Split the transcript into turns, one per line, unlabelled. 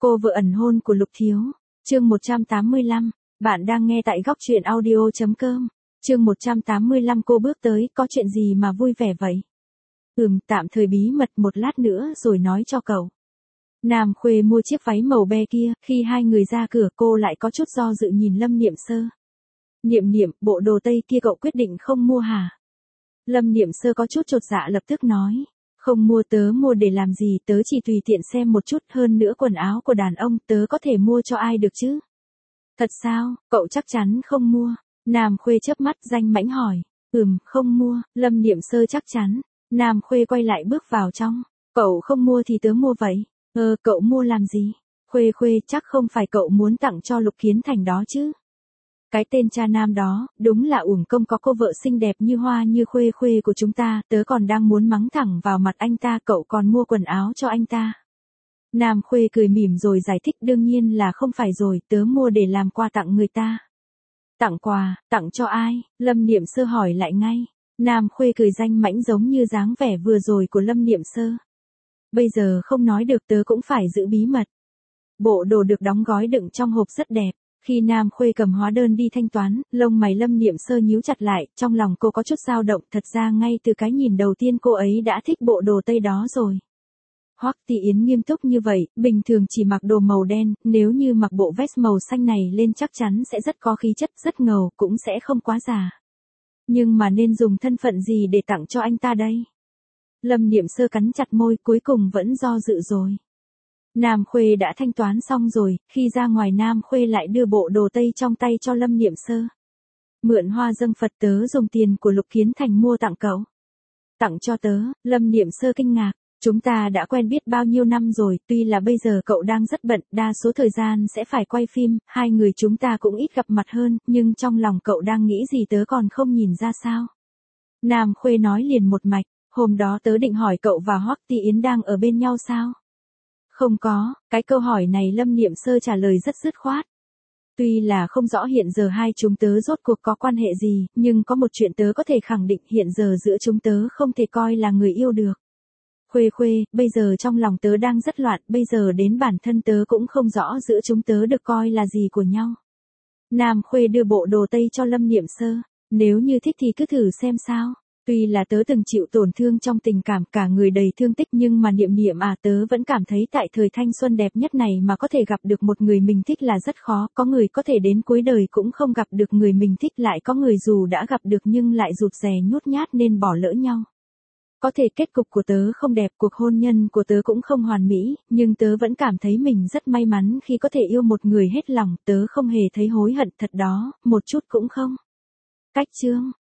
Cô vợ ẩn hôn của Lục Thiếu. Chương 185. Bạn đang nghe tại góc truyện audio.com. Chương 185. Cô bước tới, có chuyện gì mà vui vẻ vậy? Tạm thời bí mật một lát nữa rồi nói cho cậu. Nam Khuê mua chiếc váy màu be kia, khi hai người ra cửa cô lại có chút do dự nhìn Lâm Niệm Sơ. Niệm, bộ đồ tây kia cậu quyết định không mua hả? Lâm Niệm Sơ có chút chột dạ lập tức nói. Không mua, tớ mua để làm gì, tớ chỉ tùy tiện xem một chút, hơn nữa quần áo của đàn ông tớ có thể mua cho ai được chứ? Thật sao, cậu chắc chắn không mua? Nam Khuê chớp mắt danh mãnh hỏi. Không mua, Lâm Niệm Sơ chắc chắn. Nam Khuê quay lại bước vào trong. Cậu không mua thì tớ mua vậy. Cậu mua làm gì? Khuê, chắc không phải cậu muốn tặng cho Lục Kiến Thành đó chứ? Cái tên cha nam đó, đúng là uổng công có cô vợ xinh đẹp như hoa như Khuê của chúng ta, tớ còn đang muốn mắng thẳng vào mặt anh ta, cậu còn mua quần áo cho anh ta. Nam Khuê cười mỉm rồi giải thích, đương nhiên là không phải rồi, tớ mua để làm quà tặng người ta. Tặng quà, tặng cho ai? Lâm Niệm Sơ hỏi lại ngay. Nam Khuê cười danh mãnh giống như dáng vẻ vừa rồi của Lâm Niệm Sơ. Bây giờ không nói được, tớ cũng phải giữ bí mật. Bộ đồ được đóng gói đựng trong hộp rất đẹp. Khi Nam Khuê cầm hóa đơn đi thanh toán, lông mày Lâm Niệm Sơ nhíu chặt lại, trong lòng cô có chút dao động, thật ra ngay từ cái nhìn đầu tiên cô ấy đã thích bộ đồ tây đó rồi. Hoắc Tỷ Yến nghiêm túc như vậy, bình thường chỉ mặc đồ màu đen, nếu như mặc bộ vest màu xanh này lên chắc chắn sẽ rất có khí chất, rất ngầu, cũng sẽ không quá già. Nhưng mà nên dùng thân phận gì để tặng cho anh ta đây? Lâm Niệm Sơ cắn chặt môi, cuối cùng vẫn do dự rồi. Nam Khuê đã thanh toán xong rồi, khi ra ngoài Nam Khuê lại đưa bộ đồ tây trong tay cho Lâm Niệm Sơ. Mượn hoa dâng Phật, tớ dùng tiền của Lục Kiến Thành mua tặng cậu. Tặng cho tớ? Lâm Niệm Sơ kinh ngạc. Chúng ta đã quen biết bao nhiêu năm rồi, tuy là bây giờ cậu đang rất bận, đa số thời gian sẽ phải quay phim, hai người chúng ta cũng ít gặp mặt hơn, nhưng trong lòng cậu đang nghĩ gì tớ còn không nhìn ra sao? Nam Khuê nói liền một mạch, hôm đó tớ định hỏi cậu và Hoắc Tỷ Yến đang ở bên nhau sao? Không có, cái câu hỏi này Lâm Niệm Sơ trả lời rất dứt khoát. Tuy là không rõ hiện giờ hai chúng tớ rốt cuộc có quan hệ gì, nhưng có một chuyện tớ có thể khẳng định, hiện giờ giữa chúng tớ không thể coi là người yêu được. Khuê, bây giờ trong lòng tớ đang rất loạn, bây giờ đến bản thân tớ cũng không rõ giữa chúng tớ được coi là gì của nhau. Nam Khuê đưa bộ đồ tây cho Lâm Niệm Sơ. Nếu như thích thì cứ thử xem sao. Tuy là tớ từng chịu tổn thương trong tình cảm, cả người đầy thương tích, nhưng mà Niệm tớ vẫn cảm thấy tại thời thanh xuân đẹp nhất này mà có thể gặp được một người mình thích là rất khó, có người có thể đến cuối đời cũng không gặp được người mình thích, lại có người dù đã gặp được nhưng lại rụt rè nhút nhát nên bỏ lỡ nhau. Có thể kết cục của tớ không đẹp, cuộc hôn nhân của tớ cũng không hoàn mỹ, nhưng tớ vẫn cảm thấy mình rất may mắn khi có thể yêu một người hết lòng, tớ không hề thấy hối hận thật đó, một chút cũng không. Cách chương